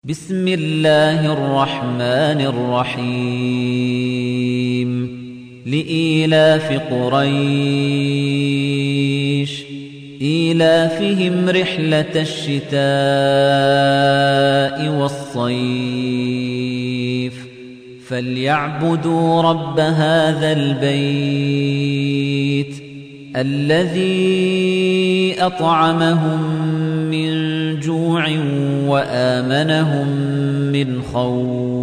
بسم الله الرحمن الرحيم لإيلاف قريش إيلافهم رحلة الشتاء والصيف فليعبدوا رب هذا البيت الذي أطعمهم من جوع وآمنهم من خوف